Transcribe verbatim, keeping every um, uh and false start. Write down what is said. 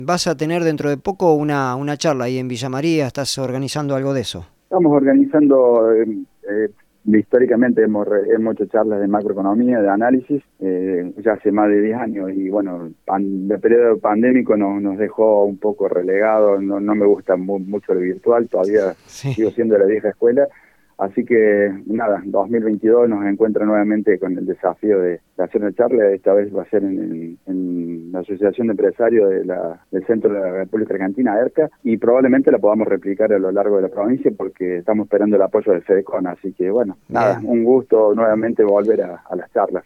Vas a tener dentro de poco una, una charla ahí en Villa María, ¿estás organizando algo de eso? Estamos organizando, eh, eh, históricamente hemos, re- hemos hecho charlas de macroeconomía, de análisis, eh, ya hace más de diez años y bueno, pan- el periodo pandémico nos, nos dejó un poco relegados, no, no me gusta mu- mucho lo virtual, todavía Sí. sigo siendo de la vieja escuela, así que nada, dos mil veintidós nos encuentra nuevamente con el desafío de, de hacer una charla, esta vez va a ser en, en, en la Asociación de Empresarios de la, del Centro de la República Argentina, ERCA, y probablemente la podamos replicar a lo largo de la provincia porque estamos esperando el apoyo del FEDECON, así que bueno, nada, Bien. un gusto nuevamente volver a, a las charlas.